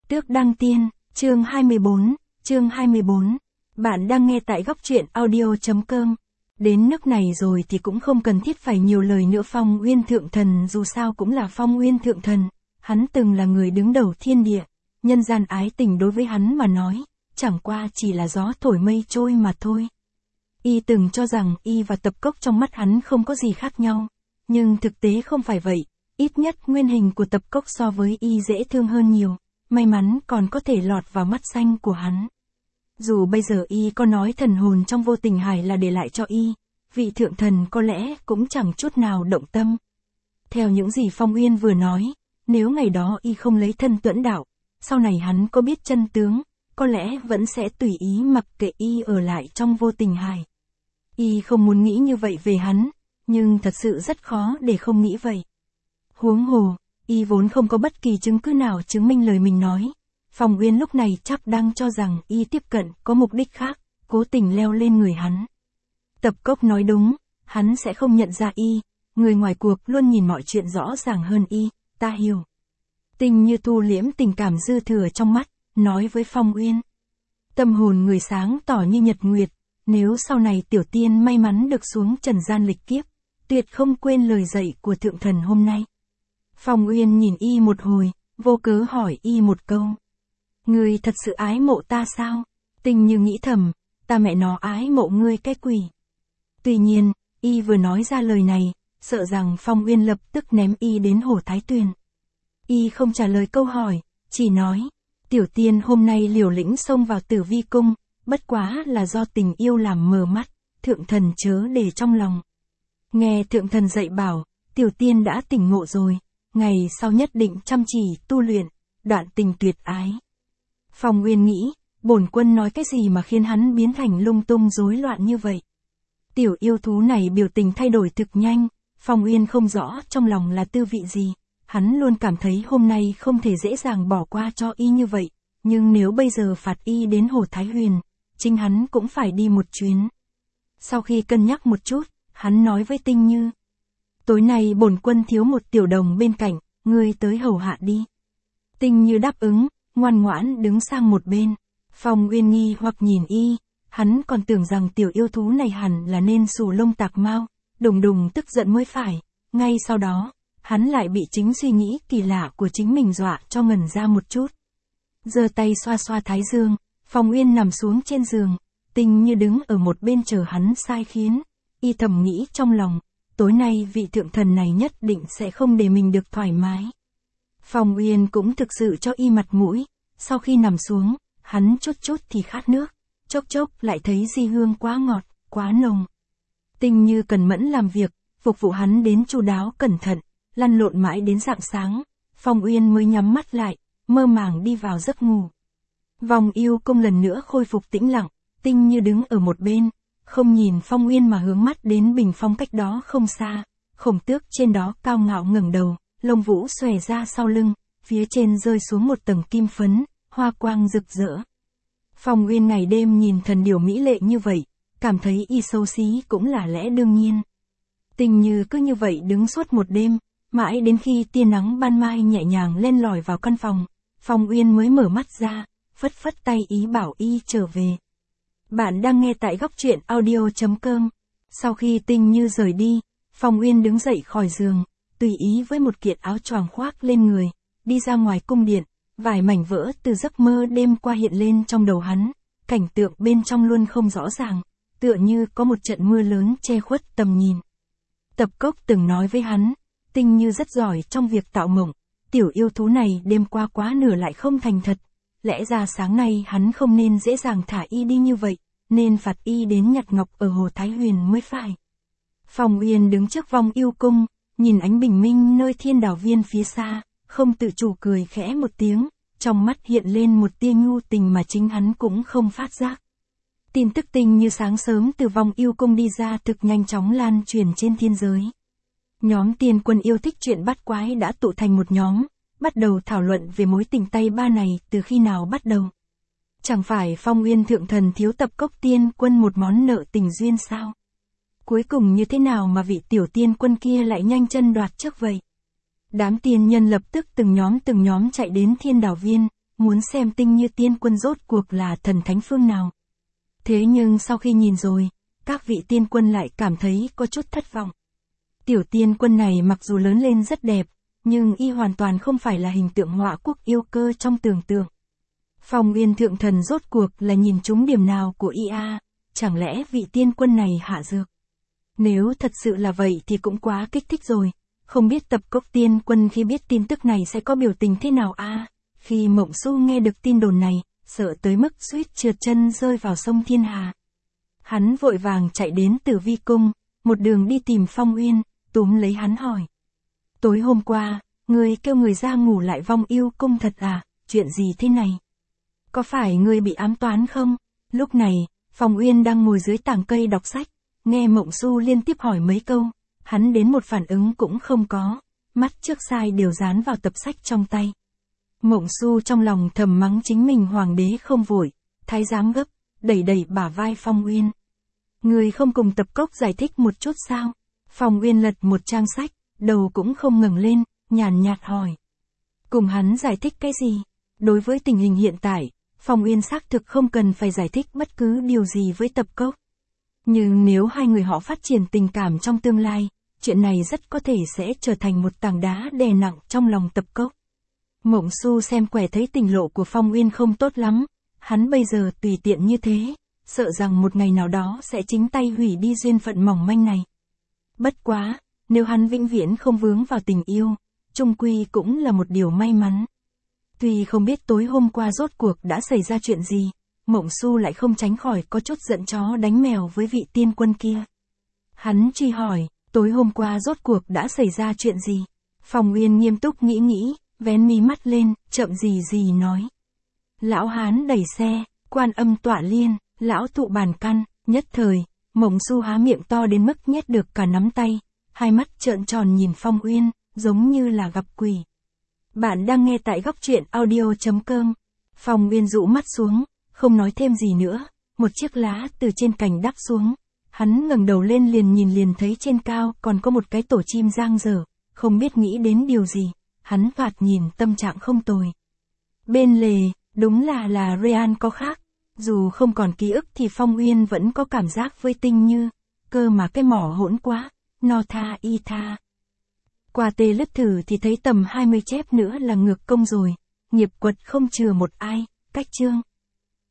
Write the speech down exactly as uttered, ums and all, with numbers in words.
tước đăng tiên, chương hai mươi bốn, chương hai mươi bốn. Bạn đang nghe tại góc truyện audio.com. Đến nước này rồi thì cũng không cần thiết phải nhiều lời nữa. Phong Uyên Thượng Thần dù sao cũng là Phong Uyên Thượng Thần, hắn từng là người đứng đầu thiên địa, nhân gian ái tình đối với hắn mà nói, chẳng qua chỉ là gió thổi mây trôi mà thôi. Y từng cho rằng Y và Tập Cốc trong mắt hắn không có gì khác nhau, nhưng thực tế không phải vậy, ít nhất nguyên hình của Tập Cốc so với Y dễ thương hơn nhiều, may mắn còn có thể lọt vào mắt xanh của hắn. Dù bây giờ Y có nói thần hồn trong vô tình hải là để lại cho Y, vị thượng thần có lẽ cũng chẳng chút nào động tâm. Theo những gì Phong Uyên vừa nói, nếu ngày đó Y không lấy thân tuẫn đạo, sau này hắn có biết chân tướng, có lẽ vẫn sẽ tùy ý mặc kệ Y ở lại trong vô tình hải. Y không muốn nghĩ như vậy về hắn, nhưng thật sự rất khó để không nghĩ vậy. Huống hồ, Y vốn không có bất kỳ chứng cứ nào chứng minh lời mình nói. Phong Uyên lúc này chắc đang cho rằng Y tiếp cận có mục đích khác, cố tình leo lên người hắn. Tập Cốc nói đúng, hắn sẽ không nhận ra Y, người ngoài cuộc luôn nhìn mọi chuyện rõ ràng hơn Y, ta hiểu. Tình Như thu liễm tình cảm dư thừa trong mắt, nói với Phong Uyên. Tâm hồn người sáng tỏ như nhật nguyệt, nếu sau này tiểu tiên may mắn được xuống trần gian lịch kiếp, tuyệt không quên lời dạy của thượng thần hôm nay. Phong Uyên nhìn Y một hồi, vô cớ hỏi Y một câu. Ngươi thật sự ái mộ ta sao? Tình Như nghĩ thầm, ta mẹ nó ái mộ ngươi cái quỷ. Tuy nhiên, Y vừa nói ra lời này, sợ rằng Phong Uyên lập tức ném Y đến hồ Thái Tuyền. Y không trả lời câu hỏi, chỉ nói, tiểu tiên hôm nay liều lĩnh xông vào Tử Vi Cung, bất quá là do tình yêu làm mờ mắt, thượng thần chớ để trong lòng. Nghe thượng thần dạy bảo, tiểu tiên đã tỉnh ngộ rồi, ngày sau nhất định chăm chỉ tu luyện, đoạn tình tuyệt ái. Phong Uyên nghĩ, bổn quân nói cái gì mà khiến hắn biến thành lung tung rối loạn như vậy. Tiểu yêu thú này biểu tình thay đổi thực nhanh, Phong Uyên không rõ trong lòng là tư vị gì, hắn luôn cảm thấy hôm nay không thể dễ dàng bỏ qua cho Y như vậy, nhưng nếu bây giờ phạt Y đến hồ Thái Huyền, chính hắn cũng phải đi một chuyến. Sau khi cân nhắc một chút, hắn nói với Tinh Như. Tối nay bổn quân thiếu một tiểu đồng bên cạnh, ngươi tới hầu hạ đi. Tinh Như đáp ứng, ngoan ngoãn đứng sang một bên. Phong Uyên nghi hoặc nhìn Y, hắn còn tưởng rằng tiểu yêu thú này hẳn là nên xù lông tạc mao, đùng đùng tức giận mới phải. Ngay sau đó, hắn lại bị chính suy nghĩ kỳ lạ của chính mình dọa cho ngẩn ra một chút. Giơ tay xoa xoa thái dương, Phong Uyên nằm xuống trên giường, Tinh Như đứng ở một bên chờ hắn sai khiến. Y thầm nghĩ trong lòng, tối nay vị thượng thần này nhất định sẽ không để mình được thoải mái. Phong Uyên cũng thực sự cho Y mặt mũi, sau khi nằm xuống, hắn chút chút thì khát nước, chốc chốc lại thấy di hương quá ngọt, quá nồng. Tinh Như cần mẫn làm việc, phục vụ hắn đến chu đáo cẩn thận, lăn lộn mãi đến rạng sáng, Phong Uyên mới nhắm mắt lại, mơ màng đi vào giấc ngủ. Vòng yêu cung lần nữa khôi phục tĩnh lặng, Tinh Như đứng ở một bên, không nhìn Phong Uyên mà hướng mắt đến bình phong cách đó không xa, khổng tước trên đó cao ngạo ngẩng đầu, lông vũ xòe ra sau lưng, phía trên rơi xuống một tầng kim phấn, hoa quang rực rỡ. Phong Uyên ngày đêm nhìn thần điểu mỹ lệ như vậy, cảm thấy Y xấu xí cũng là lẽ đương nhiên. Tinh Như cứ như vậy đứng suốt một đêm, mãi đến khi tia nắng ban mai nhẹ nhàng len lỏi vào căn phòng, Phong Uyên mới mở mắt ra, phất phất tay ý bảo Y trở về. Bạn đang nghe tại góc truyện audio.com. Sau khi Tinh Như rời đi, Phong Uyên đứng dậy khỏi giường, tùy ý với một kiện áo choàng khoác lên người, đi ra ngoài cung điện, vài mảnh vỡ từ giấc mơ đêm qua hiện lên trong đầu hắn, cảnh tượng bên trong luôn không rõ ràng, tựa như có một trận mưa lớn che khuất tầm nhìn. Tập Cốc từng nói với hắn, Tinh Như rất giỏi trong việc tạo mộng, tiểu yêu thú này đêm qua quá nửa lại không thành thật, lẽ ra sáng nay hắn không nên dễ dàng thả Y đi như vậy, nên phạt Y đến nhặt ngọc ở hồ Thái Huyền mới phải. Phong Uyên đứng trước vong yêu cung, nhìn ánh bình minh nơi thiên đảo viên phía xa, không tự chủ cười khẽ một tiếng, trong mắt hiện lên một tia nhu tình mà chính hắn cũng không phát giác. Tin tức Tinh Như sáng sớm từ vong yêu cung đi ra thực nhanh chóng lan truyền trên thiên giới. Nhóm tiên quân yêu thích chuyện bắt quái đã tụ thành một nhóm, bắt đầu thảo luận về mối tình tay ba này từ khi nào bắt đầu. Chẳng phải Phong Uyên Thượng Thần thiếu Tập Cốc tiên quân một món nợ tình duyên sao? Cuối cùng như thế nào mà vị tiểu tiên quân kia lại nhanh chân đoạt trước vậy? Đám tiên nhân lập tức từng nhóm từng nhóm chạy đến thiên đảo viên, muốn xem Tinh Như Tiên Quân rốt cuộc là thần thánh phương nào. Thế nhưng sau khi nhìn rồi, các vị tiên quân lại cảm thấy có chút thất vọng. Tiểu tiên quân này mặc dù lớn lên rất đẹp, nhưng y hoàn toàn không phải là hình tượng họa quốc yêu cơ trong tưởng tượng. Phong Uyên Thượng Thần rốt cuộc là nhìn trúng điểm nào của y a, chẳng lẽ vị tiên quân này hạ dược? Nếu thật sự là vậy thì cũng quá kích thích rồi, không biết Tập Cốc tiên quân khi biết tin tức này sẽ có biểu tình thế nào a? Khi Mộng Xu nghe được tin đồn này, sợ tới mức suýt trượt chân rơi vào sông Thiên Hà. Hắn vội vàng chạy đến Tử Vi Cung, một đường đi tìm Phong Uyên, túm lấy hắn hỏi. Tối hôm qua, ngươi kêu người ra ngủ lại Vong Yêu Cung thật à, chuyện gì thế này? Có phải ngươi bị ám toán không? Lúc này, Phong Uyên đang ngồi dưới tảng cây đọc sách, nghe Mộng Xu liên tiếp hỏi mấy câu, hắn đến một phản ứng cũng không có, mắt trước sai đều dán vào tập sách trong tay. Mộng Xu trong lòng thầm mắng chính mình hoàng đế không vội, thái giám gấp, đẩy đẩy bả vai Phong Uyên. Người không cùng Tập Cốc giải thích một chút sao? Phong Uyên lật một trang sách, đầu cũng không ngẩng lên, nhàn nhạt hỏi. Cùng hắn giải thích cái gì? Đối với tình hình hiện tại, Phong Uyên xác thực không cần phải giải thích bất cứ điều gì với Tập Cốc. Nhưng nếu hai người họ phát triển tình cảm trong tương lai, chuyện này rất có thể sẽ trở thành một tảng đá đè nặng trong lòng Tập Cốc. Mộng Xu xem quẻ thấy tình lộ của Phong Uyên không tốt lắm, hắn bây giờ tùy tiện như thế, sợ rằng một ngày nào đó sẽ chính tay hủy đi duyên phận mỏng manh này. Bất quá, nếu hắn vĩnh viễn không vướng vào tình yêu, chung quy cũng là một điều may mắn. Tuy không biết tối hôm qua rốt cuộc đã xảy ra chuyện gì, Mộng Xu lại không tránh khỏi có chút giận chó đánh mèo với vị tiên quân kia. Hắn truy hỏi, tối hôm qua rốt cuộc đã xảy ra chuyện gì? Phong Uyên nghiêm túc nghĩ nghĩ, vén mí mắt lên, chậm gì gì nói. Lão hán đẩy xe, Quan Âm tọa liên, lão thụ bàn căn, nhất thời, Mộng Xu há miệng to đến mức nhét được cả nắm tay, hai mắt trợn tròn nhìn Phong Uyên, giống như là gặp quỷ. Bạn đang nghe tại góc truyện audio chấm com. Phong Uyên rũ mắt xuống, không nói thêm gì nữa, một chiếc lá từ trên cành đáp xuống. Hắn ngẩng đầu lên liền nhìn liền thấy trên cao còn có một cái tổ chim giang dở, không biết nghĩ đến điều gì, hắn thoạt nhìn tâm trạng không tồi. Bên lề, đúng là là Ryan có khác, dù không còn ký ức thì Phong Uyên vẫn có cảm giác với Tinh Như, cơ mà cái mỏ hỗn quá, no tha y tha. Qua tê lướt thử thì thấy tầm hai mươi chép nữa là ngược công rồi, nghiệp quật không chừa một ai, cách chương.